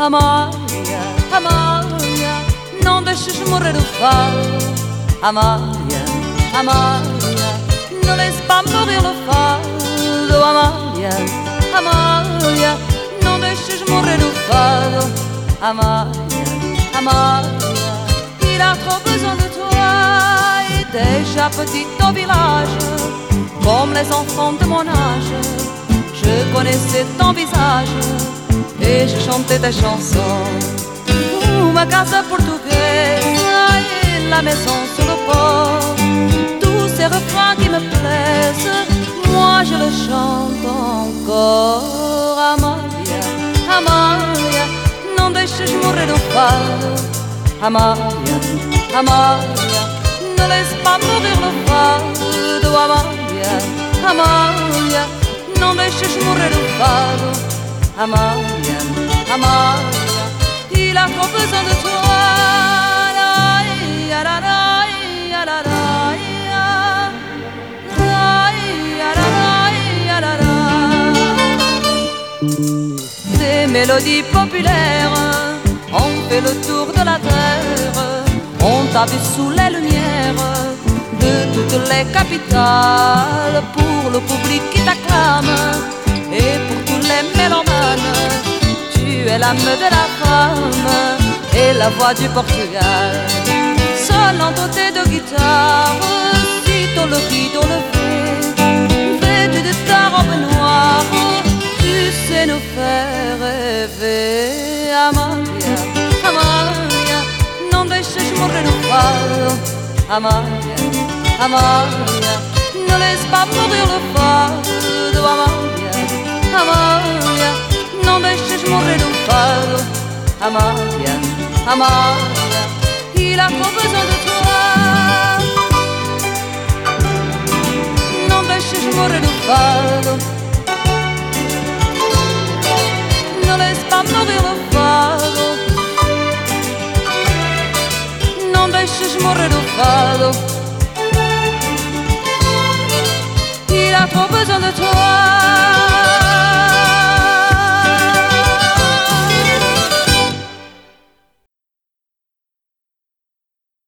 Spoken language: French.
Amalia, Amalia, não deixes morrer o fado. Amalia, Amalia, ne laisse pas mourir le fado. Amalia, Amalia, não deixes morrer o fado. Amalia, Amalia, il a trop besoin de toi. Et déjà petite au village, comme les enfants de mon âge, je connaissais ton visage et je chantais tes chansons. Ma casa portugaise et la maison sur le port, tous ces refrains qui me plaisent, moi je le chante encore. Amalia, Amalia, non deixes morrer o fado. Amalia, Amalia, ne laisse pas mourir le fado. Amalia, Amalia, non deixes morrer o fado. Amalia, Amalia, il a trop besoin de toi. Des mélodies populaires ont fait le tour de la terre. On t'a vu sous les lumières de toutes les capitales. Pour le public qui t'acclame et pour tous les mélomanes, tu es l'âme de la femme et la voix du Portugal. Seul entouré de guitare, sitôt le rideau levé, vêtu de ta robe noire, tu sais nous faire rêver. Amalia, Amalia, non deixes morrer o fado. Amalia, Amalia, ne laisse pas mourir le fado. Amalia, Amalia, non deixes morrer o fado. Amalia, Amalia, il a trop besoin de toi. Non deixes morrer o fado. Ne laisse pas mourir o fado. Non deixes morrer o fado. Il a trop besoin de toi.